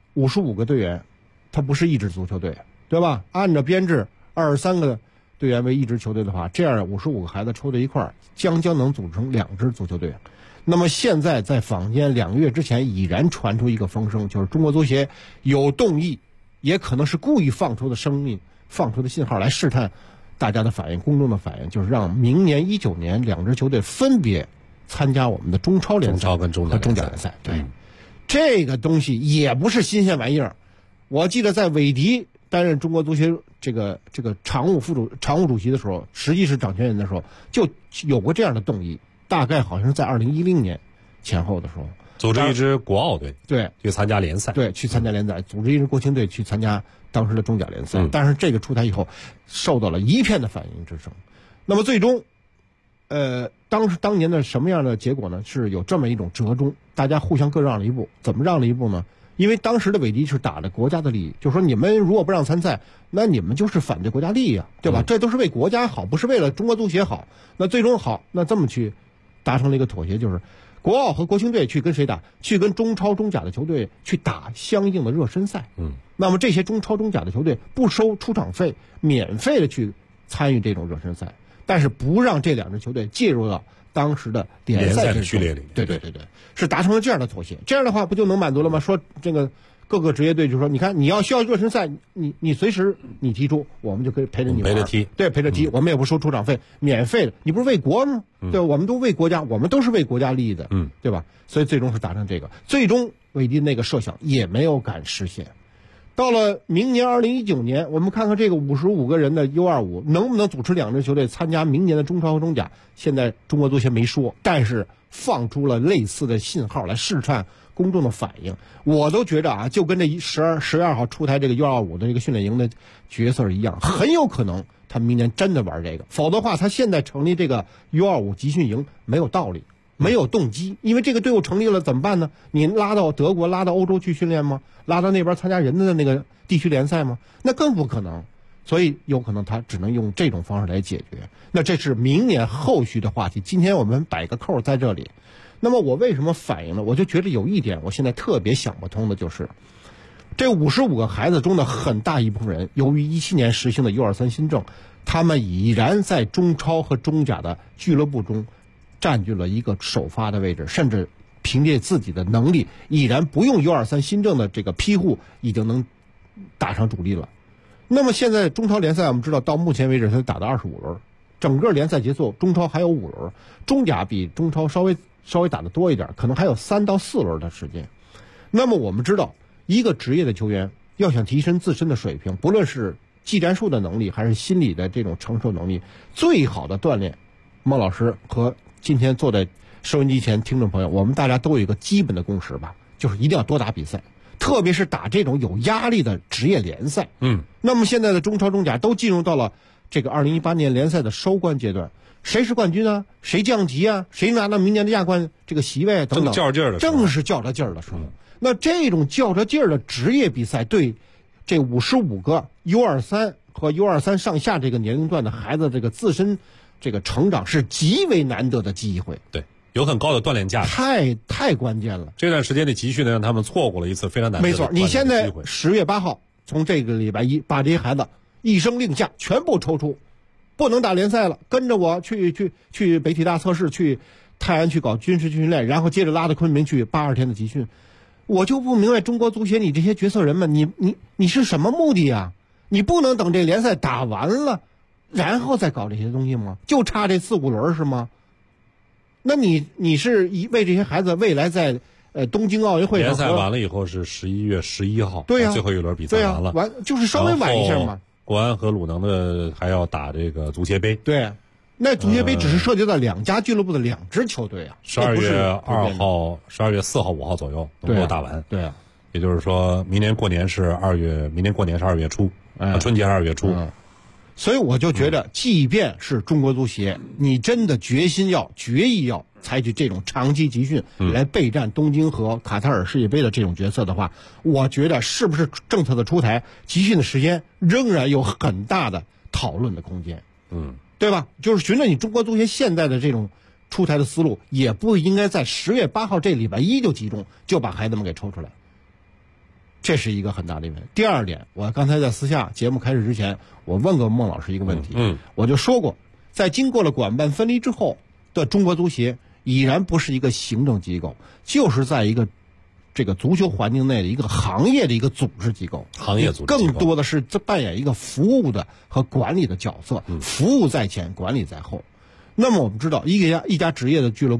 55个队员，他不是一支足球队，对吧？按照编制23个队员为一支球队的话，这样55个孩子抽在一块儿，将能组成2支足球队。那么现在在坊间2个月之前已然传出一个风声，就是中国足协有动议，也可能是故意放出的信号来试探大家的反应，公众的反应，就是让明年19年2支球队分别参加我们的中超联赛中超跟中和中甲联赛。对，这个东西也不是新鲜玩意儿。我记得在韦迪担任中国足协这个常务主席的时候，实际是掌权人的时候，就有过这样的动议，大概好像是在2010年前后的时候， 组织一支国奥队， 对， 去参加联赛， 对，去参加联赛，组织一支国青队去参加当时的中甲联赛。但是这个出台以后，受到了一片的反应之声。那么最终，当年的什么样的结果呢？是有这么一种折中，大家互相各让了一步。怎么让了一步呢？因为当时的韦迪是打着国家的利益，就是说你们如果不让参赛，那你们就是反对国家利益啊，对吧？这都是为国家好，不是为了中国足协好。那最终好，那这么去达成了一个妥协，就是国奥和国青队去跟谁打？去跟中超、中甲的球队去打相应的热身赛。那么这些中超、中甲的球队不收出场费，免费的去参与这种热身赛，但是不让这两支球队介入到当时的联赛的序列里。 对，是达成了这样的妥协。这样的话不就能满足了吗？说这个各个职业队就说，你看你需要热身赛，你随时你提出，我们就可以陪着你玩， 陪着踢， 对，陪着踢，我们也不收出场费，免费的。你不是为国吗？对，我们都为国家，我们都是为国家利益的，对吧？所以最终是达成这个，最终韦迪那个设想也没有敢实现。到了明年2019年，我们看看这个55个人的 U25 能不能组织两支球队参加明年的中超和中甲。现在中国足协没说，但是放出了类似的信号来试探公众的反应。我都觉着啊，就跟这10月2号出台这个 U25 的这个训练营的角色一样，很有可能他明年真的玩这个。否则的话，他现在成立这个 U25 集训营没有道理，没有动机。因为这个队伍成立了怎么办呢？你拉到德国、拉到欧洲去训练吗？拉到那边参加人家的那个地区联赛吗？那更不可能。所以有可能他只能用这种方式来解决。那这是明年后续的话题，今天我们摆个扣在这里。那么我为什么反应呢？我就觉得有一点我现在特别想不通的，就是这55个孩子中的很大一部分人，由于17年实行的 U23 新政，他们已然在中超和中甲的俱乐部中占据了一个首发的位置，甚至凭借自己的能力，已然不用 U23 新政的这个庇护，已经能打上主力了。那么现在中超联赛我们知道，到目前为止他打到25轮，整个联赛结束，中超还有5轮，中甲比中超稍微打得多一点，可能还有3到4轮的时间。那么我们知道，一个职业的球员要想提升自身的水平，不论是技战术的能力还是心理的这种承受能力，最好的锻炼，孟老师和今天坐在收音机前听众朋友，我们大家都有一个基本的共识吧，就是一定要多打比赛，特别是打这种有压力的职业联赛。那么现在的中超中甲都进入到了这个2018年联赛的收官阶段，谁是冠军啊？谁降级啊？谁拿到明年的亚冠这个席位等等，正是较着劲儿的时候。那这种较着劲儿的职业比赛，对这55个 U23 和 U23 上下这个年龄段的孩子这个自身这个成长是极为难得的机会。 对，有很高的锻炼价值，太关键了。 这段时间的集训呢，让他们错过了一次非常难得的没错，你现在10月8号从这个礼拜一把这些孩子一声令下全部抽出，不能打联赛了，跟着我去北体大测试，去泰安去搞军事训练，然后接着拉到昆明去82天的集训。我就不明白中国足协你这些决策人们，你是什么目的啊？你不能等这联赛打完了然后再搞这些东西吗？就差这4、5轮是吗？那你是为这些孩子未来在东京奥运会联赛完了以后是11月11号， 对呀， 最后一轮比赛完了， 完就是稍微晚一下嘛。 国安和鲁能的还要打这个足协杯， 对，那足协杯只是涉及到2家俱乐部的2支球队啊。 12月2号、12月4号、5号左右能够打完。 对啊， 也就是说明年过年是2月初，春节2月初。 所以我就觉得，即便是中国足协，你真的决意要采取这种长期集训来备战东京和卡塔尔世界杯的这种决策的话，我觉得是不是政策的出台，集训的时间仍然有很大的讨论的空间。对吧？就是循着你中国足协现在的这种出台的思路，也不应该在10月8号这礼拜一就集中，就把孩子们给抽出来。这是一个很大的问题。第二点，我刚才在私下节目开始之前，我问过孟老师一个问题，我就说过，在经过了管办分离之后的中国足协，已然不是一个行政机构，就是在一个这个足球环境内的一个行业的一个组织机构， 行业组织更多的是扮演一个服务的和管理的角色，服务在前，管理在后。那么我们知道，一家职业的俱乐部，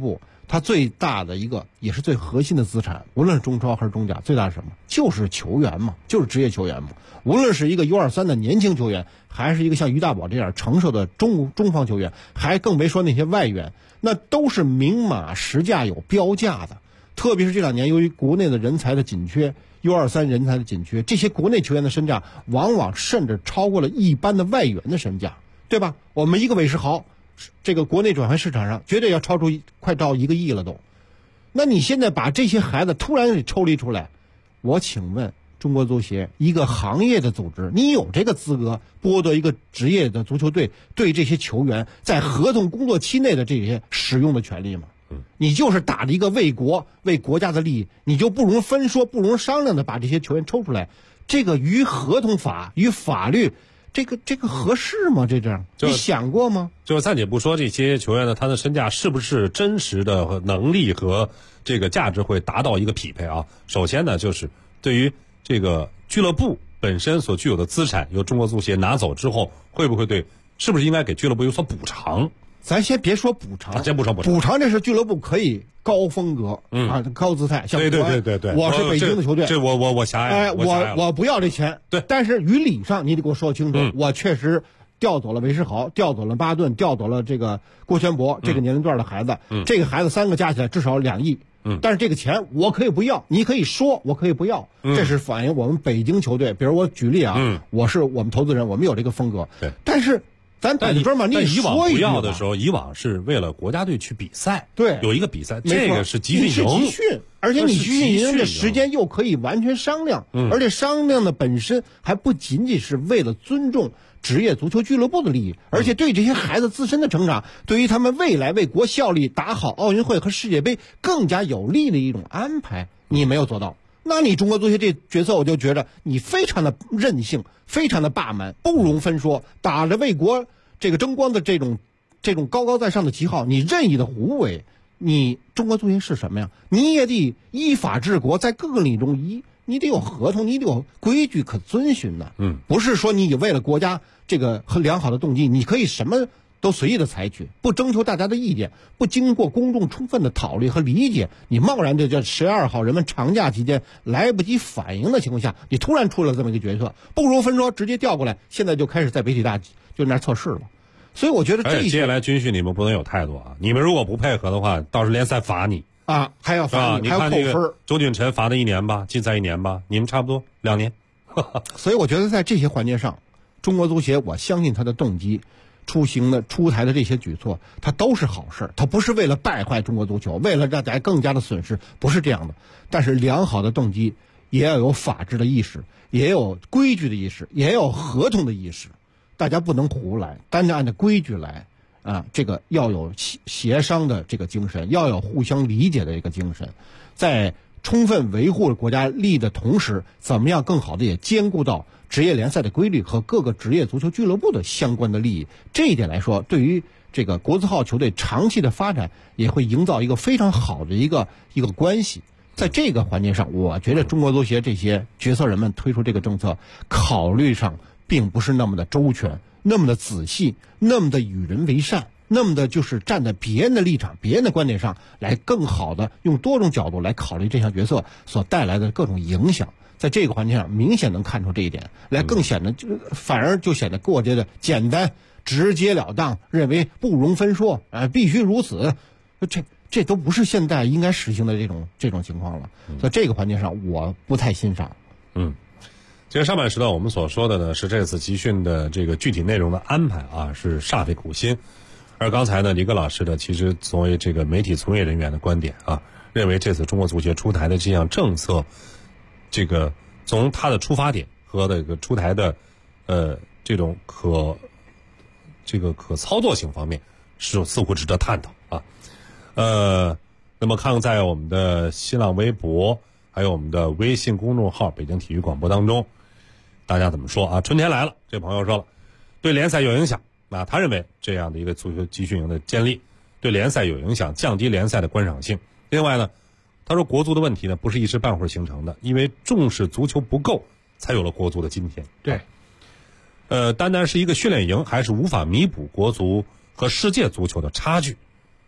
它最大的一个也是最核心的资产，无论是中超还是中甲，最大是什么？就是球员嘛，就是职业球员嘛。无论是一个 U23 的年轻球员，还是一个像于大宝这样成熟的中方球员，还更别说那些外援，那都是明码实价有标价的。特别是这2年，由于国内的人才的紧缺，U23 人才的紧缺，这些国内球员的身价往往甚至超过了一般的外援的身价，对吧？我们一个韦世豪，这个国内转会市场上绝对要超出快到1个亿了都。那你现在把这些孩子突然给抽离出来，我请问中国足协一个行业的组织，你有这个资格剥夺一个职业的足球队对这些球员在合同工作期内的这些使用的权利吗？你就是打着一个为国为国家的利益，你就不容分说不容商量的把这些球员抽出来，这个与合同法与法律这个合适吗？这样你想过吗？ 就是暂且不说这些球员呢，他的身价是不是真实的能力和这个价值会达到一个匹配啊？首先呢，就是对于这个俱乐部本身所具有的资产，由中国足协拿走之后，会不会是不是应该给俱乐部有所补偿？ 咱先别说补偿， 先不说补偿，这是俱乐部可以高风格高姿态，像对， 我是北京的球队， 这我狭隘， 我不要这钱， 对， 但是于理上你得给我说清楚，我确实调走了韦世豪，调走了巴顿，调走了这个郭全博这个年龄段的孩子，这个孩子3个加起来至少2亿。但是这个钱我可以不要，你可以说我可以不要，这是反映我们北京球队。比如我举例啊，我是我们投资人，我们有这个风格。 对， 但是咱打这嘛，你以往不要的时候，以往是为了国家队去比赛， 对， 有一个比赛，这个是集训营， 而且你集训营的时间又可以完全商量，而且商量的本身还不仅仅是为了尊重职业足球俱乐部的利益，而且对这些孩子自身的成长，对于他们未来为国效力、打好奥运会和世界杯更加有利的一种安排，你没有做到。那你中国足协这角色，我就觉得你非常的任性，非常的霸蛮，不容分说，打着为国这个争光的这种高高在上的旗号，你任意的胡为，你中国足协是什么呀？你也得依法治国，在各个领域中你得有合同，你得有规矩可遵循的。不是说你为了国家这个很良好的动机，你可以什么都随意的采取，不征求大家的意见，不经过公众充分的讨论和理解，你贸然的在10月2号人们长假期间来不及反应的情况下，你突然出了这么一个决策，不如分说直接调过来，现在就开始在北体大就那测试了。所以我觉得接下来军训你们不能有态度啊！你们如果不配合的话，到时候联赛罚你啊，还要罚你，还要扣分。 周俊辰罚的1年吧，禁赛1年吧，你们差不多2年。 所以我觉得在这些环节上，中国足协我相信他的动机。出台的这些举措，它都是好事，它不是为了败坏中国足球，为了让大家更加的损失，不是这样的。但是良好的动机也要有法治的意识，也有规矩的意识，也有合同的意识，大家不能胡来，单按照规矩来啊！这个要有协商的这个精神，要有互相理解的一个精神，在充分维护国家利益的同时，怎么样更好的也兼顾到职业联赛的规律和各个职业足球俱乐部的相关的利益，这一点来说，对于这个国字号球队长期的发展也会营造一个非常好的一个关系。在这个环节上，我觉得中国足协这些决策人们推出这个政策，考虑上并不是那么的周全，那么的仔细，那么的与人为善，那么的就是站在别人的立场、别人的观点上来更好的用多种角度来考虑这项决策所带来的各种影响。在这个环节上明显能看出这一点来，更显得反而就显得过节的简单直截了当，认为不容分说必须如此，这都不是现在应该实行的这种情况了。在这个环节上我不太欣赏。 其实上半时段我们所说的呢，是这次集训的这个具体内容的安排啊，是煞费苦心。而刚才呢，李哥老师的其实作为这个媒体从业人员的观点啊，认为这次中国足协出台的这项政策，这个从它的出发点和这个出台的这种可操作性方面是似乎值得探讨啊。那么看在我们的新浪微博还有我们的微信公众号北京体育广播当中，大家怎么说啊？春天来了，这朋友说了，对联赛有影响。那他认为这样的一个足球集训营的建立对联赛有影响，降低联赛的观赏性。另外呢，他说国足的问题呢不是一时半会儿形成的，因为重视足球不够，才有了国足的今天。 对， 单单是一个训练营还是无法弥补国足和世界足球的差距。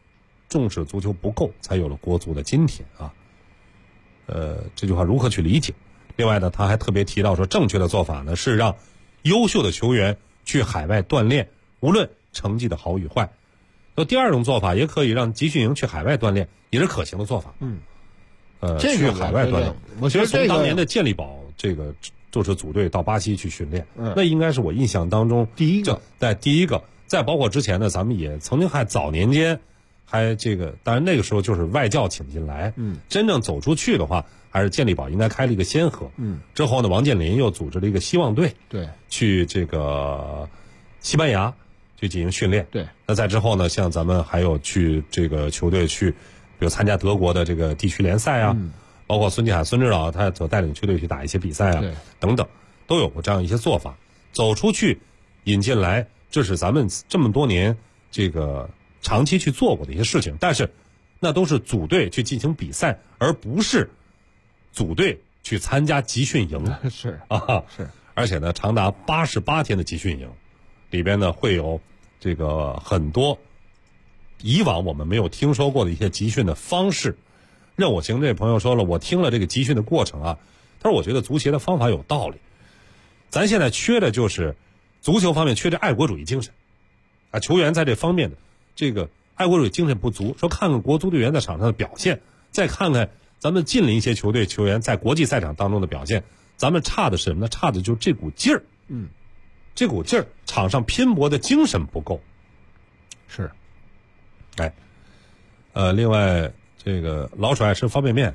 重视足球不够，才有了国足的今天啊。这句话如何去理解？另外呢，他还特别提到说，正确的做法呢是让优秀的球员去海外锻炼，无论成绩的好与坏。那第二种做法也可以让集训营去海外锻炼，也是可行的做法。去海外锻炼。 我觉得从当年的健力宝这个就是组队到巴西去训练，那应该是我印象当中第一个。再包括之前呢，咱们也曾经还早年间还这个，当然那个时候就是外教请进来，真正走出去的话，还是健力宝应该开了一个先河。之后呢，王健林又组织了一个希望队， 对， 去这个西班牙去进行训练。 对， 那在之后呢，像咱们还有去这个球队去，比如参加德国的这个地区联赛啊，包括孙继海、孙指导他所带领球队去打一些比赛啊，等等，都有过这样一些做法。走出去，引进来。这是咱们这么多年这个长期去做过的一些事情，但是那都是组队去进行比赛，而不是组队去参加集训营。 是， 而且呢，长达88天的集训营，里边呢会有这个很多以往我们没有听说过的一些集训的方式。任我行这位朋友说了，我听了这个集训的过程啊，他说我觉得足协的方法有道理，咱现在缺的就是足球方面缺这爱国主义精神，啊，球员在这方面的这个爱国主义精神不足。说看看国足队员在场上的表现，再看看咱们近邻一些球队球员在国际赛场当中的表现，咱们差的是什么呢？差的就是这股劲儿。这股劲儿，场上拼搏的精神不够。 是， 另外这个老鼠爱吃方便面，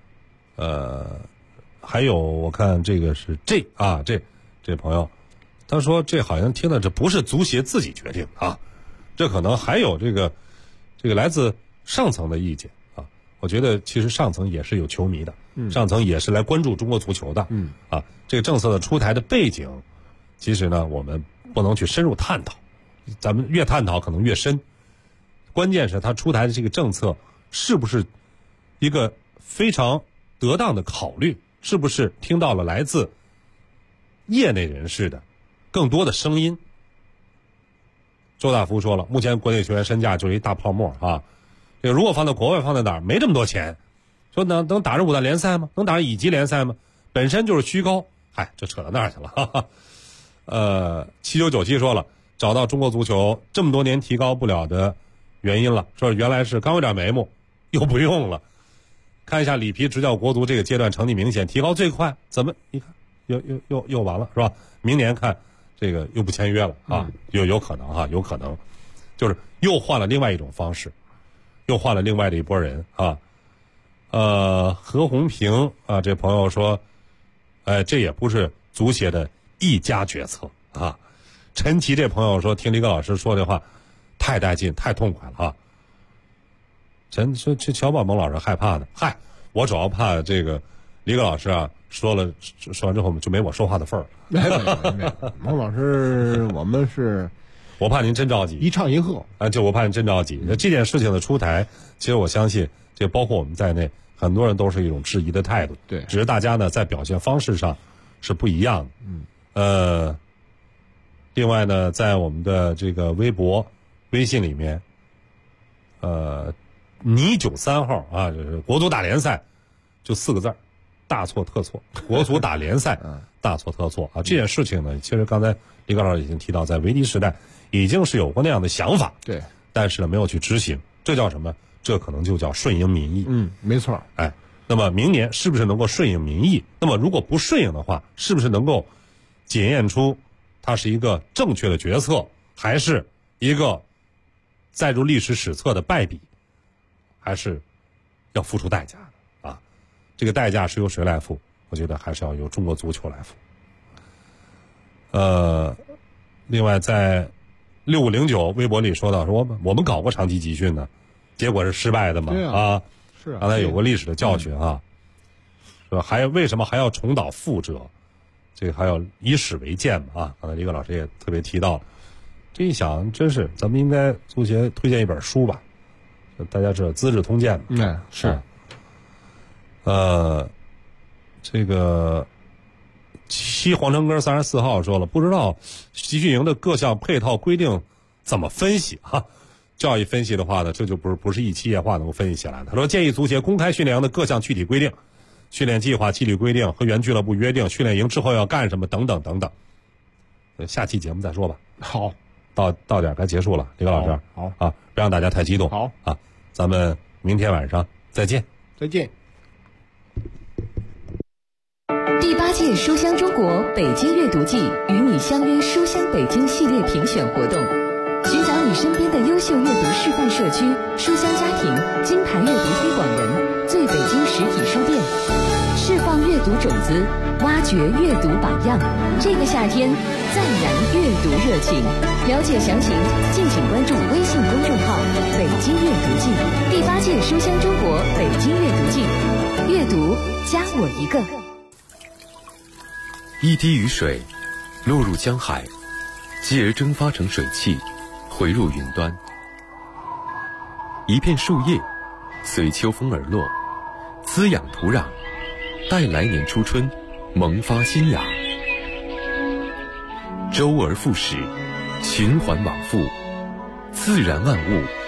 还有我看这个是这朋友。他说：“这好像听的这不是足协自己决定啊，这可能还有这个来自上层的意见啊。我觉得其实上层也是有球迷的，上层也是来关注中国足球的，这个政策的出台的背景，其实呢我们不能去深入探讨，咱们越探讨可能越深。关键是他出台的这个政策是不是一个非常得当的考虑，是不是听到了来自业内人士的更多的声音。周大福说了，目前国内球员身价就是一大泡沫啊！这个如果放到国外，放在哪儿？没这么多钱。说能打上5大联赛吗？能打上乙级联赛吗？本身就是虚高。嗨，这扯到那儿去了。哈哈。7997说了，找到中国足球这么多年提高不了的原因了，说原来是刚有点眉目，又不用了。看一下里皮执教国足这个阶段成绩明显，提高最快，怎么你看又完了是吧？明年看这个又不签约了啊，有可能啊，有可能，就是又换了另外一种方式，又换了另外的一拨人啊。何红平啊，这朋友说，这也不是足协的一家决策啊。陈奇这朋友说，听李哥老师说这话太带劲，太痛快了啊。这小宝蒙老师害怕的，嗨，我主要怕这个李哥老师啊。说完之后就没我说话的份儿。 没有，蒙老师，我们是， 我怕您真着急， 一唱一和啊，就我怕您真着急。这件事情的出台，其实我相信，这包括我们在内，很多人都是一种质疑的态度。 对， 只是大家呢在表现方式上是不一样的。另外呢，在我们的这个微博、微信里面，倪93号啊，就是国足打联赛，就4个字儿。大错特错，国足打联赛，大错特错啊！这件事情呢，其实刚才李高老师已经提到，在维迪时代已经是有过那样的想法， 对， 但是呢没有去执行，这叫什么？这可能就叫顺应民意。 没错。 那么明年是不是能够顺应民意？那么如果不顺应的话，是不是能够检验出它是一个正确的决策，还是一个载入历史史册的败笔，还是要付出代价的？这个代价是由谁来付？我觉得还是要由中国足球来付。另外在6509微博里说到，说我们搞过长期集训呢，结果是失败的嘛？ 对啊，是啊， 刚才有过历史的教训啊，是吧？为什么还要重蹈覆辙？这个还要以史为鉴嘛？啊，刚才李哥老师也特别提到，这一想，真是咱们应该足协推荐一本书吧？大家知道《资治通鉴》嘛？ 是。 这个西皇城根34号说了，不知道集训营的各项配套规定怎么分析啊？ 教育分析的话呢，这就不是一期夜话能够分析起来的。他说建议足协公开训练营的各项具体规定、训练计划、纪律规定和原俱乐部约定训练营之后要干什么等等等等。下期节目再说吧。 好， 到点该结束了，李高老师。 好啊，不让大家太激动。 好啊，咱们明天晚上再见。 再见。 第8届书香中国北京阅读季与你相约书香北京系列评选活动，寻找你身边的优秀阅读示范社区、书香家庭、金牌阅读推广人、最北京实体书店，释放阅读种子，挖掘阅读榜样。这个夏天再燃阅读热情。了解详情，敬请关注微信公众号“北京阅读季”。第8届书香中国北京阅读季，阅读加我一个。 一滴雨水落入江海，继而蒸发成水汽，回入云端。一片树叶随秋风而落，滋养土壤，待来年初春萌发新芽。周而复始，循环往复，自然万物